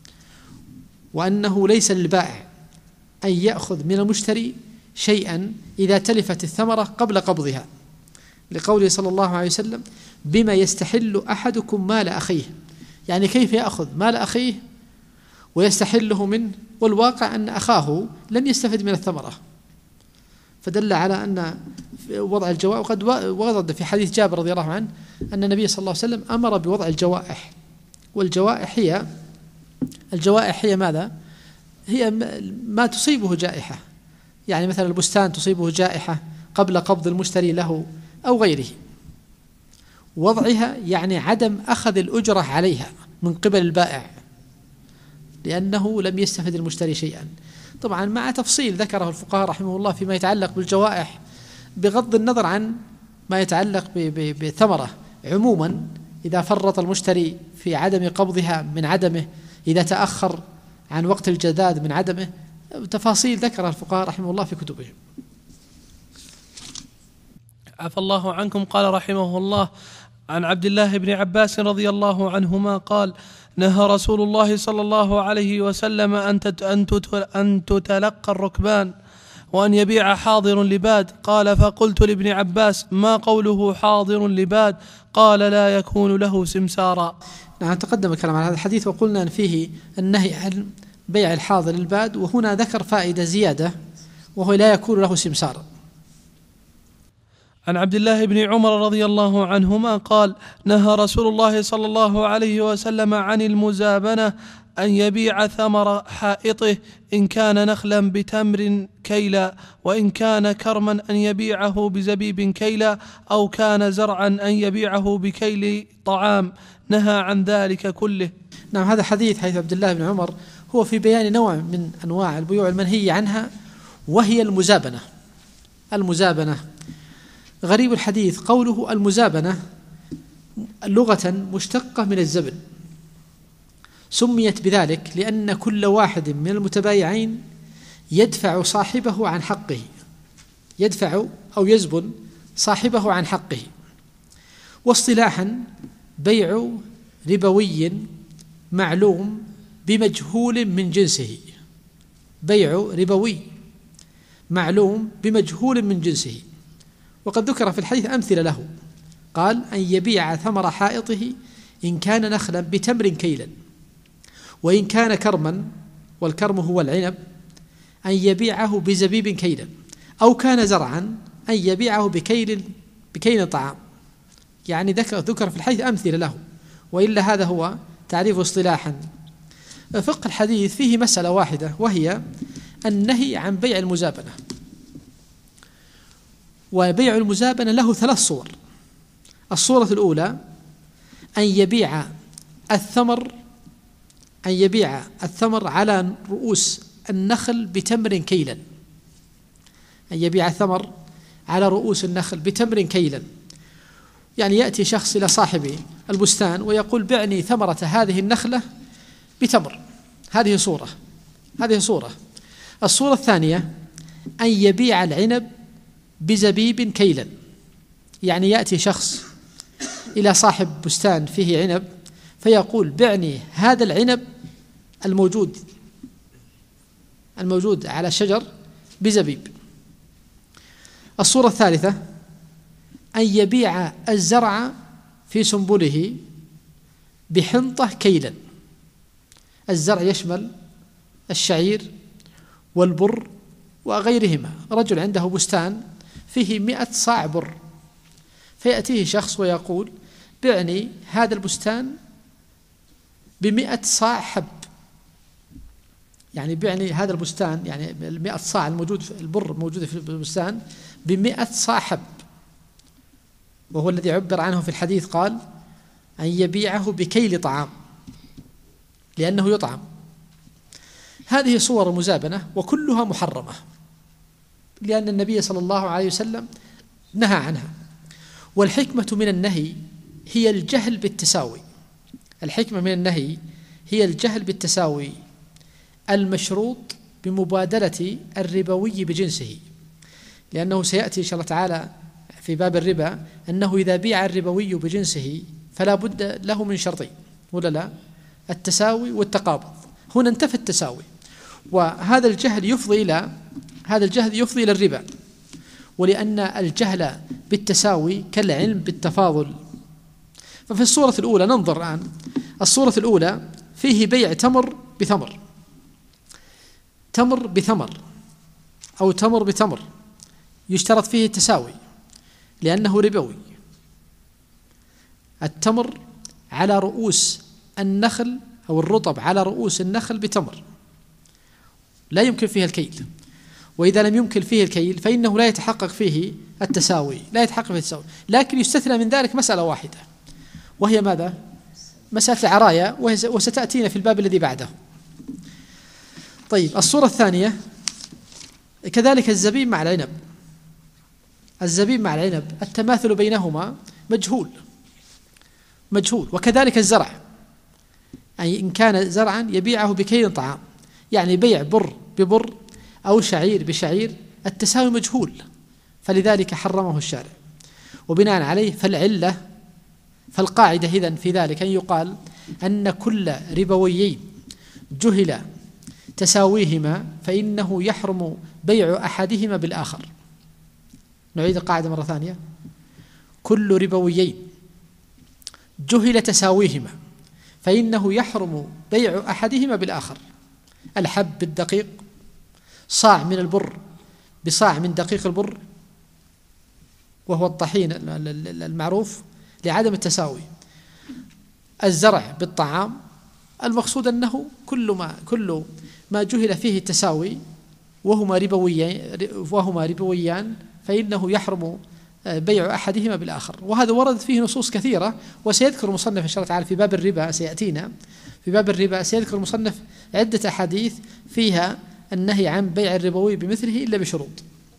وأنه ليس للبائع أن يأخذ من المشتري شيئا إذا تلفت الثمرة قبل قبضها، لقوله صلى الله عليه وسلم: بما يستحل أحدكم مال أخيه. يعني كيف يأخذ مال أخيه ويستحله منه، والواقع أن أخاه لم يستفد من الثمرة، فدل على أن وضع الجوائح. وقد ورد في حديث جابر رضي الله عنه أن النبي صلى الله عليه وسلم أمر بوضع الجوائح. والجوائح هي الجوائح هي ماذا؟ هي ما تصيبه جائحة، يعني مثلا البستان تصيبه جائحة قبل قبض المشتري له أو غيره. وضعها يعني عدم أخذ الأجرة عليها من قبل البائع، لأنه لم يستفد المشتري شيئا. طبعا مع تفصيل ذكره الفقهاء رحمه الله فيما يتعلق بالجوائح بغض النظر عن ما يتعلق بالثمرة عموما، إذا فرط المشتري في عدم قبضها من عدمه، إذا تأخر عن وقت الجداد من عدمه، تفاصيل ذكرها الفقهاء رحمه الله في كتبهم. عفى الله عنكم. قال رحمه الله: عن عبد الله بن عباس رضي الله عنهما قال: نهى رسول الله صلى الله عليه وسلم أن تتلقى الركبان وأن يبيع حاضر لباد. قال: فقلت لابن عباس: ما قوله حاضر لباد؟ قال: لا يكون له سمسارا. نعم، تقدم الكلام على هذا الحديث وقلنا أن فيه النهي عن بيع الحاضر للباد، وهنا ذكر فائدة زيادة وهو لا يكون له سمسارا. عن عبد الله بن عمر رضي الله عنهما قال: نهى رسول الله صلى الله عليه وسلم عن المزابنة أن يبيع ثمر حائطه إن كان نخلا بتمر كيلا، وإن كان كرما أن يبيعه بزبيب كيلا، أو كان زرعا أن يبيعه بكيل طعام، نهى عن ذلك كله. نعم، هذا حديث حيث عبد الله بن عمر هو في بيان نوع من أنواع البيوع المنهي عنها، وهي المزابنة. المزابنة غريب الحديث قوله المزابنة لغة مشتقة من الزبن، سميت بذلك لأن كل واحد من المتبايعين يدفع صاحبه عن حقه، يدفع أو يزبن صاحبه عن حقه. واصطلاحا بيع ربوي معلوم بمجهول من جنسه، بيع ربوي معلوم بمجهول من جنسه. وقد ذكر في الحديث أمثلة له، قال أن يبيع ثمر حائطه إن كان نخلا بتمر كيلا، وإن كان كرما، والكرم هو العنب، أن يبيعه بزبيب كيلا، أو كان زرعا أن يبيعه بكيل بكيل طعام. يعني ذكر ذكر في الحديث أمثلة له، وإلا هذا هو تعريف اصطلاحا. فقه الحديث فيه مسألة واحدة، وهي النهي عن بيع المزابنة. وبيع المزابنة له ثلاث صور. الصورة الأولى أن يبيع الثمر أن يبيع الثمر على رؤوس النخل بتمر كيلا، أن يبيع الثمر على رؤوس النخل بتمر كيلا. يعني يأتي شخص إلى صاحب البستان ويقول بعني ثمرة هذه النخلة بتمر. هذه صورة هذه صورة الصورة الثانية أن يبيع العنب بزبيب كيلا. يعني يأتي شخص إلى صاحب بستان فيه عنب فيقول بعني هذا العنب الموجود الموجود على الشجر بزبيب. الصورة الثالثة أن يبيع الزرع في سنبله بحنطة كيلا. الزرع يشمل الشعير والبر وغيرهما. رجل عنده بستان فيه مئة صاع بر، فيأتيه شخص ويقول بعني هذا البستان بمئة صاع حب. يعني بعني هذا البستان، يعني المئة صاع الموجود في البر الموجودة في البستان بمئة صاع حب، وهو الذي عبر عنه في الحديث قال أن يبيعه بكيل طعام لأنه يطعم. هذه صور المزابنة وكلها محرمة، لأن النبي صلى الله عليه وسلم نهى عنها. والحكمة من النهي هي الجهل بالتساوي. الحكمة من النهي هي الجهل بالتساوي المشروط بمبادلة الربوي بجنسه، لأنه سيأتي إن شاء الله تعالى في باب الربا أنه إذا بيع الربوي بجنسه فلا بد له من شرطين، ولا لا؟ التساوي والتقابض. هنا انتفى التساوي، وهذا الجهل يفضي إلى هذا الجهل يفضي إلى الربا، ولأن الجهل بالتساوي كالعلم بالتفاضل. ففي الصورة الأولى ننظر الآن. الصورة الأولى فيه بيع تمر بثمر، تمر بثمر أو تمر بتمر، يشترط فيه التساوي لأنه ربوي. التمر على رؤوس النخل أو الرطب على رؤوس النخل بتمر، لا يمكن فيه الكيل. وإذا لم يمكن فيه الكيل فإنه لا يتحقق فيه التساوي، لا يتحقق فيه التساوي. لكن يستثنى من ذلك مسألة واحدة، وهي ماذا؟ مسألة العرايا، وستأتينا في الباب الذي بعده. طيب، الصورة الثانية كذلك الزبيب مع العنب. الزبيب مع العنب التماثل بينهما مجهول مجهول وكذلك الزرع، أي إن كان زرعا يبيعه بكيل طعام، يعني بيع بر ببر أو شعير بشعير، التساوي مجهول، فلذلك حرمه الشارع. وبناء عليه فالعلة فالقاعدة إذن في ذلك أن يقال أن كل ربويين جهل تساويهما فإنه يحرم بيع أحدهما بالآخر. نعيد القاعدة مرة ثانية. كل ربويين جهل تساويهما فإنه يحرم بيع أحدهما بالآخر. الحب بالدقيق، صاع من البر بصاع من دقيق البر وهو الطحين المعروف لعدم التساوي. الزرع بالطعام المقصود أنه كل ما كل ما جهل فيه التساوي وهما ربويان وهما ربويان فإنه يحرم بيع أحدهما بالآخر. وهذا وردت فيه نصوص كثيرة، وسيذكر المصنف إن شاء الله تعالى في باب الربا، سيأتينا في باب الربا سيذكر المصنف عدة أحاديث فيها النهي عن بيع الربوي بمثله إلا بشروط.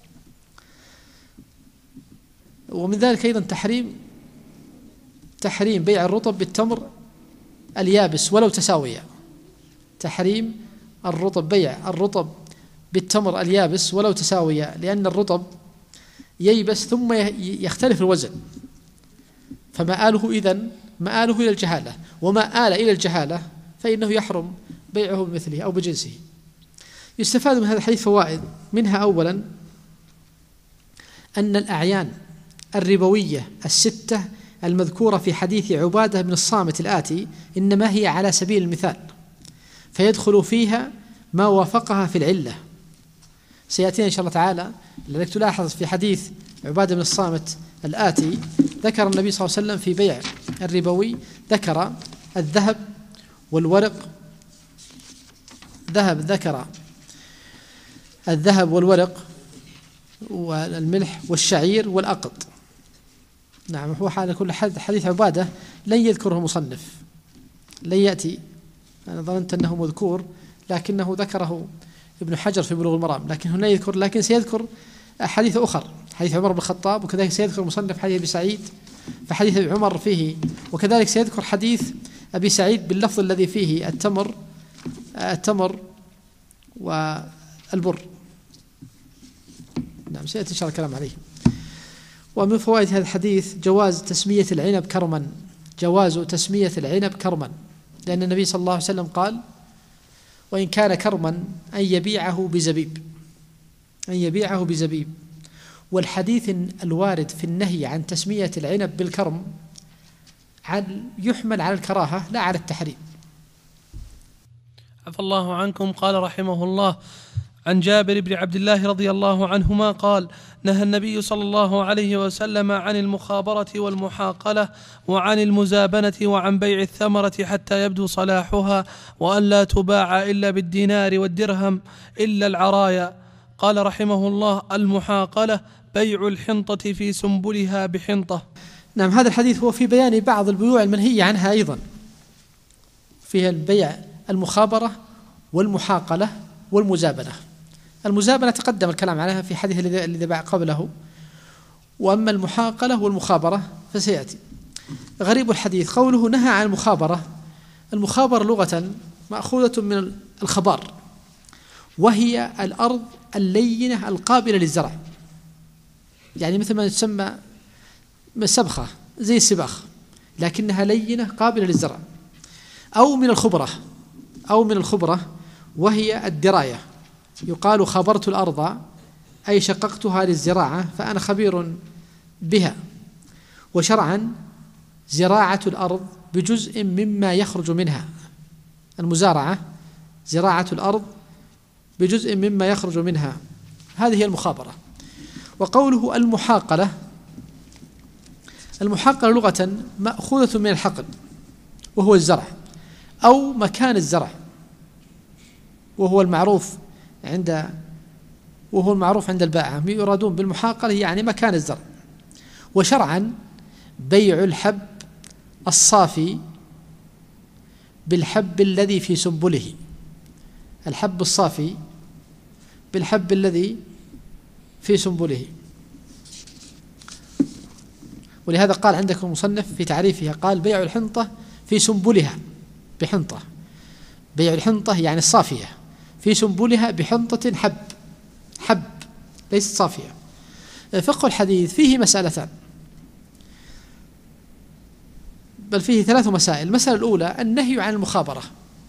ومن ذلك أيضا تحريم تحريم بيع الرطب بالتمر اليابس ولو تساويا، تحريم الرطب بيع الرطب بالتمر اليابس ولو تساويا، لأن الرطب ييبس ثم يختلف الوزن، فمآله إذن مآله إلى الجهالة، وما آل إلى الجهالة فإنه يحرم بيعه بمثله أو بجنسه. يستفاد من هذا الحديث فوائد، منها أولا أن الأعيان الربوية الستة المذكورة في حديث عبادة بن الصامت الآتي إنما هي على سبيل المثال، فيدخل فيها ما وافقها في العلة. سيأتينا إن شاء الله تعالى، لذلك تلاحظ في حديث عبادة بن الصامت الآتي ذكر النبي صلى الله عليه وسلم في بيع الربوي ذكر الذهب والورق، ذهب ذكر الذهب والورق والملح والشعير والأقط. نعم، هو حال كل حديث عبادة لن يذكره مصنف، لن يأتي، أنا ظننت أنه مذكور لكنه ذكره ابن حجر في بلوغ المرام، لكن هنا يذكر، لكن سيذكر حديث أخر، حديث عمر بن الخطاب، وكذلك سيذكر مصنف حديث أبي سعيد، فحديث عمر فيه، وكذلك سيذكر حديث أبي سعيد باللفظ الذي فيه التمر التمر والبر. نعم، سيأتي إن شاء الله الكلام عليه. ومن فوائد هذا الحديث جواز تسمية العنب كرما، جواز تسمية العنب كرما، لأن النبي صلى الله عليه وسلم قال: وإن كان كرما أن يبيعه بزبيب، أن يبيعه بزبيب. والحديث الوارد في النهي عن تسمية العنب بالكرم عن يحمل على الكراهة لا على التحريم. عفى الله عنكم. قال رحمه الله: عن جابر بن عبد الله رضي الله عنهما قال: نهى النبي صلى الله عليه وسلم عن المخابرة والمحاقلة وعن المزابنة وعن بيع الثمرة حتى يبدو صلاحها، وأن لا تباع إلا بالدينار والدرهم إلا العرايا. قال رحمه الله: المحاقلة بيع الحنطة في سنبلها بحنطة. نعم، هذا الحديث هو في بيان بعض البيوع المنهية عنها أيضا، فيها البيع المخابرة والمحاقلة والمزابنة. المزابنة تقدم الكلام عليها في حديث الذي باع قبله، وأما المحاقلة والمخابرة فسيأتي. غريب الحديث قوله نهى عن المخابرة. المخابرة لغة مأخوذة من الخبار، وهي الأرض اللينة القابلة للزرع، يعني مثل ما تسمى سبخة زي السباخ، لكنها لينة قابلة للزرع. أو من الخبرة، أو من الخبرة وهي الدراية، يقال خبرت الأرض أي شققتها للزراعة فأنا خبير بها. وشرعا زراعة الأرض بجزء مما يخرج منها، المزارعة زراعة الأرض بجزء مما يخرج منها، هذه هي المخابرة. وقوله المحاقلة، المحاقلة لغة مأخوذة من الحقل وهو الزرع أو مكان الزرع، وهو المعروف عند وهو المعروف عند البائعة، يرادون بالمحاقلة يعني مكان الزرع. وشرعا بيع الحب الصافي بالحب الذي في سنبله، الحب الصافي بالحب الذي في سنبله. ولهذا قال عندكم مصنف في تعريفها قال: بيع الحنطة في سنبلها بحنطة، بيع الحنطة يعني الصافية، في سنبلها بحنطة حب، حب ليست صافية. فقه الحديث فيه مسألتان، بل فيه ثلاث مسائل. المسألة الأولى النهي عن المخابرة،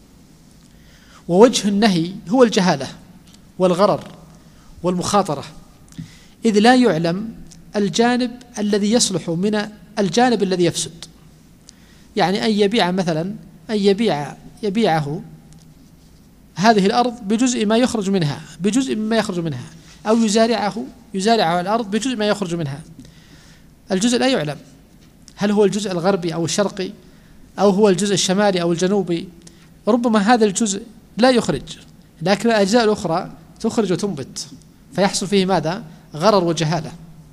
ووجه النهي هو الجهالة والغرر والمخاطرة، إذ لا يعلم الجانب الذي يصلح من الجانب الذي يفسد. يعني أن يبيع مثلا أن يبيع يبيعه هذه الأرض بجزء ما يخرج منها، بجزء مما يخرج منها، أو يزارعه يزارعه الأرض بجزء ما يخرج منها. الجزء لا يعلم هل هو الجزء الغربي أو الشرقي، أو هو الجزء الشمالي أو الجنوبي، ربما هذا الجزء لا يخرج، لكن الأجزاء الأخرى تخرج وتنبت، فيحصل فيه ماذا؟ غرر وجهالة.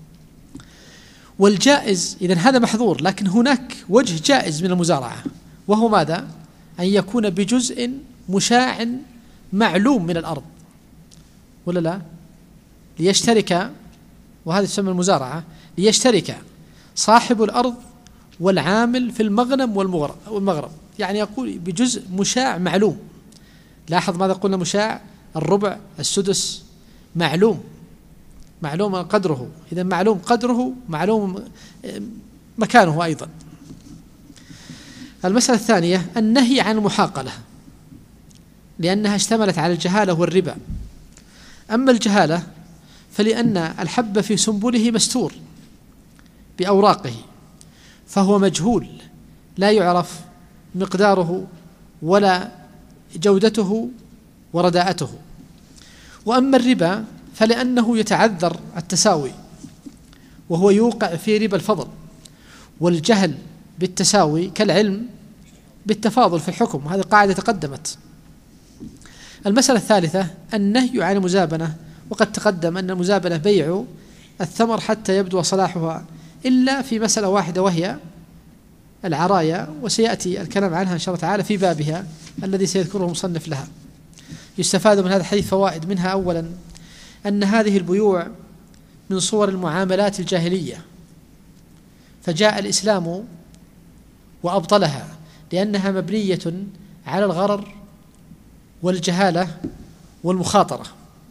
والجائز إذن هذا محظور، لكن هناك وجه جائز من المزارعة، وهو ماذا؟ أن يكون بجزء مشاع معلوم من الأرض، ولا لا؟ ليشترك، وهذا تسمى المزارعة، ليشترك صاحب الأرض والعامل في المغنم والمغرب، يعني يقول بجزء مشاع معلوم. لاحظ ماذا قلنا؟ مشاع الربع، السدس، معلوم، معلوم قدره. إذا معلوم قدره معلوم مكانه أيضا. المسألة الثانية النهي عن المحاقلة، لأنها اشتملت على الجهالة والربا. أما الجهالة فلأن الحب في سنبله مستور بأوراقه، فهو مجهول لا يعرف مقداره ولا جودته ورداءته. وأما الربا فلأنه يتعذر التساوي، وهو يوقع في ربا الفضل، والجهل بالتساوي كالعلم بالتفاضل في الحكم، وهذه قاعدة تقدمت. المسألة الثالثة النهي عن المزابنة، وقد تقدم أن المزابنة بيع الثمر حتى يبدو صلاحها، إلا في مسألة واحدة وهي العرايا، وسيأتي الكلام عنها إن شاء الله تعالى في بابها الذي سيذكره المصنف لها. يستفاد من هذا الحديث فوائد، منها أولا أن هذه البيوع من صور المعاملات الجاهلية، فجاء الإسلام وأبطلها لأنها مبنية على الغرر والجهالة والمخاطرة.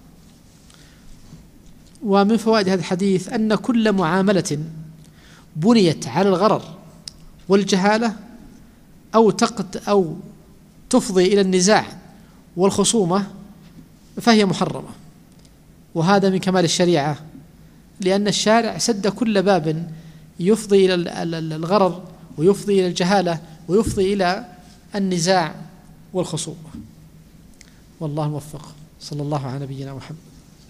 ومن فوائد هذا الحديث أن كل معاملة بنيت على الغرر والجهالة أو تقد أو تفضي إلى النزاع والخصومة فهي محرمة، وهذا من كمال الشريعة، لأن الشارع سد كل باب يفضي إلى الغرر ويفضي إلى الجهالة ويفضي إلى النزاع والخصومة. والله موفق. صلى الله على نبينا محمد.